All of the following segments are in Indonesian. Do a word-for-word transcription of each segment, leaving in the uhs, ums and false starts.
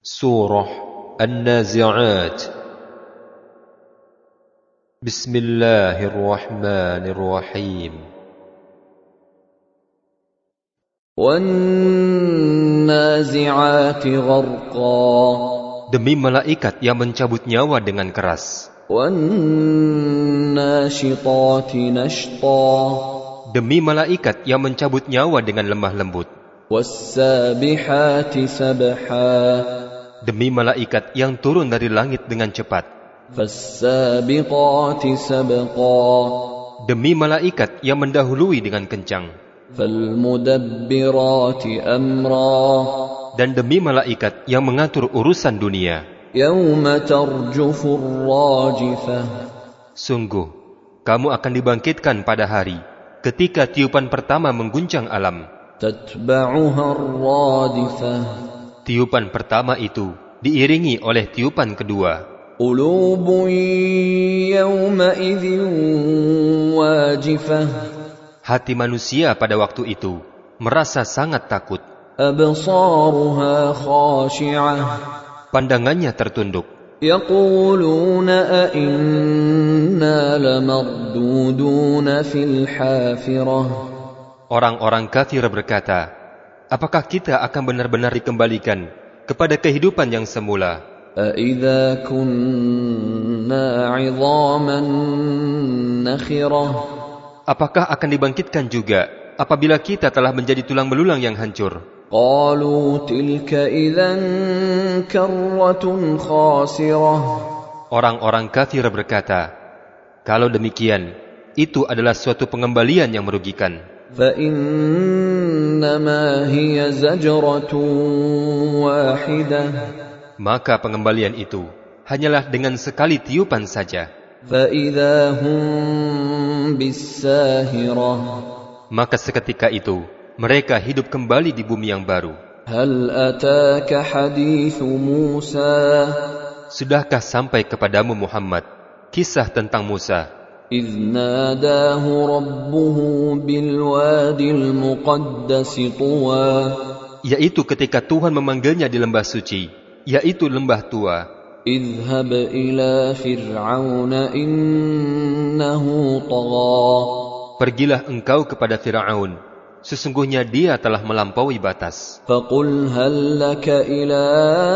Surah An-Nazi'at. Bismillahirrahmanirrahim. Wan-nazi'ati gharqa. Demi malaikat yang mencabut nyawa dengan keras. Wan-nashitati nashta. Demi malaikat yang mencabut nyawa dengan lemah lembut. Was-sabihati sabha. Demi malaikat yang turun dari langit dengan cepat. Fas-sabiqati sabqa. Demi malaikat yang mendahului dengan kencang. Fal-mudabbirati amra. Dan demi malaikat yang mengatur urusan dunia. Yawma tarjufur rajifah. Sungguh, kamu akan dibangkitkan pada hari ketika tiupan pertama mengguncang alam. Tatba'uha ar-radifah. Tiupan pertama itu diiringi oleh tiupan kedua. Qulubun yawma idzin wajifah. Hati manusia pada waktu itu merasa sangat takut. Absaruha khashi'ah. Pandangannya tertunduk. Yaquluna a inna lamarduduna fil hafirah. Orang-orang kafir berkata, apakah kita akan benar-benar dikembalikan kepada kehidupan yang semula? أَإِذَا كُنَّا عِظَامًا نَخِرَةً. Apakah akan dibangkitkan juga apabila kita telah menjadi tulang belulang yang hancur? قَالُوا تِلْكَ إِذًا كَرَّةٌ خَاسِرَةٌ. Orang-orang kafir berkata, kalau demikian, itu adalah suatu pengembalian yang merugikan. فَإِنَّمَا هِيَ زَجْرَةٌ وَاحِدَةٌ. Maka pengembalian itu hanyalah dengan sekali tiupan saja. فَإِذَا هُمْ بِالسَّاهِرَةِ. Maka seketika itu mereka hidup kembali di bumi yang baru. هَلْ أَتَاكَ حَدِيثُ مُوسَى. Sudahkah sampai kepadamu Muhammad kisah tentang Musa? إِذْ نَادَاهُ رَبُّهُ بِالْوَادِ الْمُقَدَّسِ طُوًى. Yaitu ketika Tuhan memanggilnya di lembah suci, yaitu lembah tua. اذْهَبْ إِلَى فِرْعَوْنَ إِنَّهُ طَغَى. Pergilah engkau kepada Fir'aun, sesungguhnya dia telah melampaui batas. فَقُلْ هَلْ لَكَ إِلَىٰ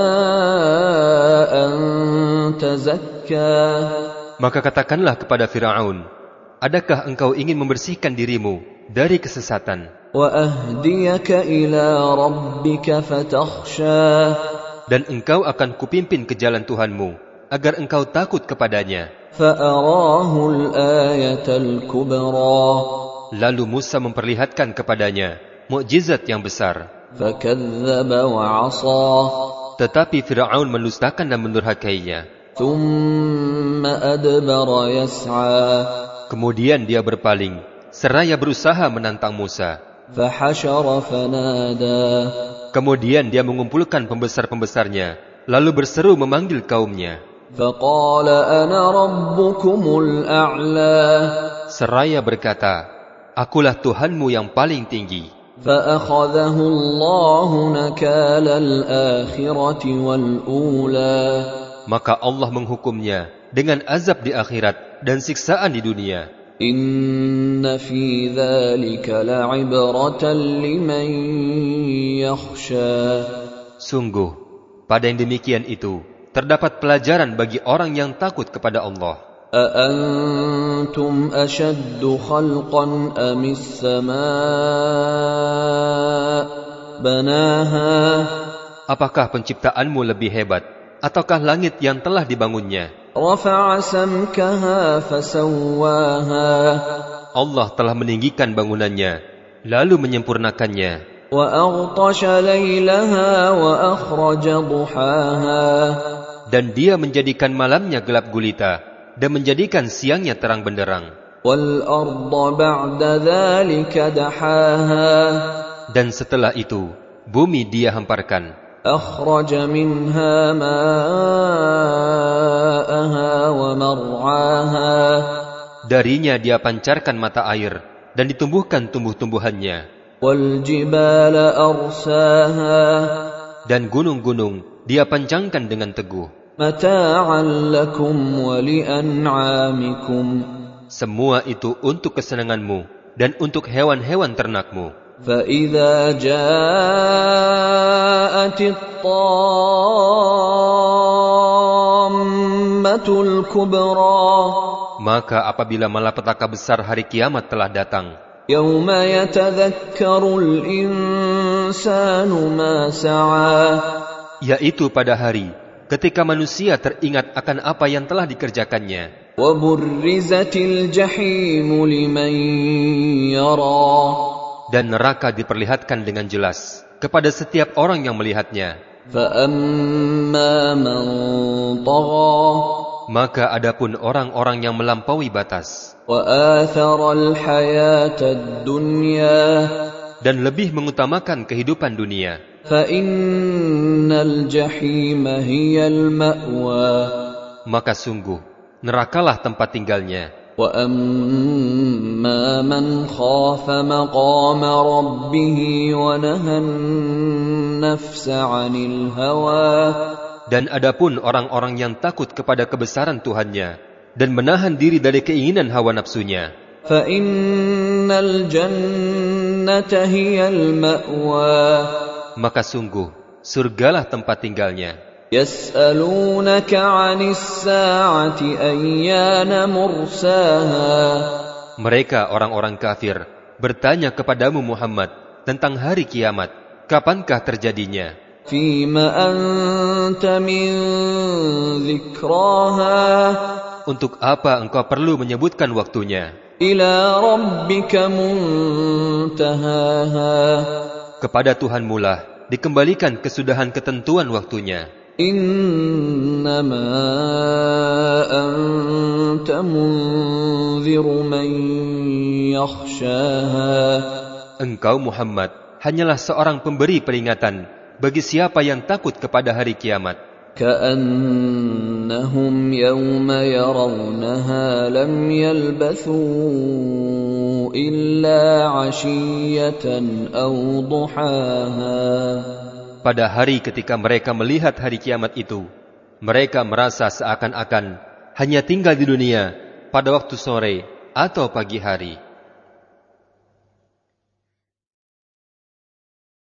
أَن تَزَكَّىٰ. Maka katakanlah kepada Fir'aun, adakah engkau ingin membersihkan dirimu dari kesesatan? وَأَهْدِيَكَ إِلَىٰ رَبِّكَ فَتَخْشَىٰ. Dan engkau akan kupimpin ke jalan Tuhanmu, agar engkau takut kepadanya. فَأَرَاهُ الْآيَةَ الْكُبْرَى. Lalu Musa memperlihatkan kepadanya mukjizat yang besar. فَكَذَّبَ وَعَصَى. Tetapi Fir'aun mendustakan dan mendurhakainya. ثُمَّ أَدْبَرَ يَسْعَى. Kemudian dia berpaling, seraya berusaha menantang Musa. فَحَشَرَ فَنَادَى. Kemudian dia mengumpulkan pembesar-pembesarnya, lalu berseru memanggil kaumnya. فَقَالَ أَنَا رَبُّكُمُ الْأَعْلَى. Seraya berkata, akulah Tuhanmu yang paling tinggi. فَأَخَذَهُ اللَّهُ نَكَالَ الْآخِرَةِ وَالْأُولَى. Maka Allah menghukumnya dengan azab di akhirat dan siksaan di dunia. إِنَّ فِي ذَلِكَ لَعِبْرَةً لِمَنْ يَخْشَى. Sungguh, pada yang demikian itu terdapat pelajaran bagi orang yang takut kepada Allah. أَأَنْتُمْ أَشَدُّ خَلْقًا أَمِ السَّمَاءُ بَنَاهَا. Apakah penciptaanmu lebih hebat, ataukah langit yang telah dibangunnya? رَفَعَ سَمْكَهَا فَسَوَّاهَا. Allah telah meninggikan bangunannya, lalu menyempurnakannya. وَأَغْطَشَ لَيْلَهَا وَأَخْرَجَ ضُحَاهَا. Dan dia menjadikan malamnya gelap gulita, dan menjadikan siangnya terang benderang. وَالْأَرْضَ بَعْدَ ذَلِكَ دَحَاهَا. Dan setelah itu, bumi dia hamparkan. أَخْرَجَ مِنْهَا مَاءَهَا وَمَرْعَاهَا. Darinya dia pancarkan mata air, dan ditumbuhkan tumbuh-tumbuhannya. وَالْجِبَالَ أَرْسَاهَا. Dan gunung-gunung Dia pancangkan dengan teguh. متاعا لكم ولأنعامكم. Semua itu untuk kesenanganmu dan untuk hewan-hewan ternakmu. فإذا جاءت الطامة الكبرى. Maka apabila malapetaka besar hari kiamat telah datang, يوم يتذكر الإنسان ما سعى. yaitu pada hari ketika manusia teringat akan apa yang telah dikerjakannya. وبرزت الجحيم لمن يرى. Dan neraka diperlihatkan dengan jelas kepada setiap orang yang melihatnya. فأما من طغى. Maka adapun orang-orang yang melampaui batas وآثر الحياة الدنيا. dan lebih mengutamakan kehidupan dunia, فإن الجحيم هي المأوى. maka sungguh nerakalah tempat tinggalnya. وأما من خاف مقام ربه ونهى النفس عن الهوى. Dan adapun orang-orang yang takut kepada kebesaran Tuhannya dan menahan diri dari keinginan hawa nafsunya, فإن الجنة هي المأوى. maka sungguh surgalah tempat tinggalnya. يسألونك عن الساعة أيان مرساها. Mereka orang-orang kafir bertanya kepadamu Muhammad tentang hari kiamat, kapankah terjadinya? فيم أنت من ذكراها. Untuk apa engkau perlu menyebutkan waktunya? إلى ربك منتهاها. Kepada Tuhanmu lah dikembalikan kesudahan ketentuan waktunya. إنما أنت منذر من يخشاها. Engkau Muhammad hanyalah seorang pemberi peringatan bagi siapa yang takut kepada hari kiamat. كأنهم يوم يرونها لم يلبثوا إلا عشية أو ضحاها. Pada hari ketika mereka melihat hari kiamat itu, mereka merasa seakan-akan hanya tinggal di dunia pada waktu sore atau pagi hari.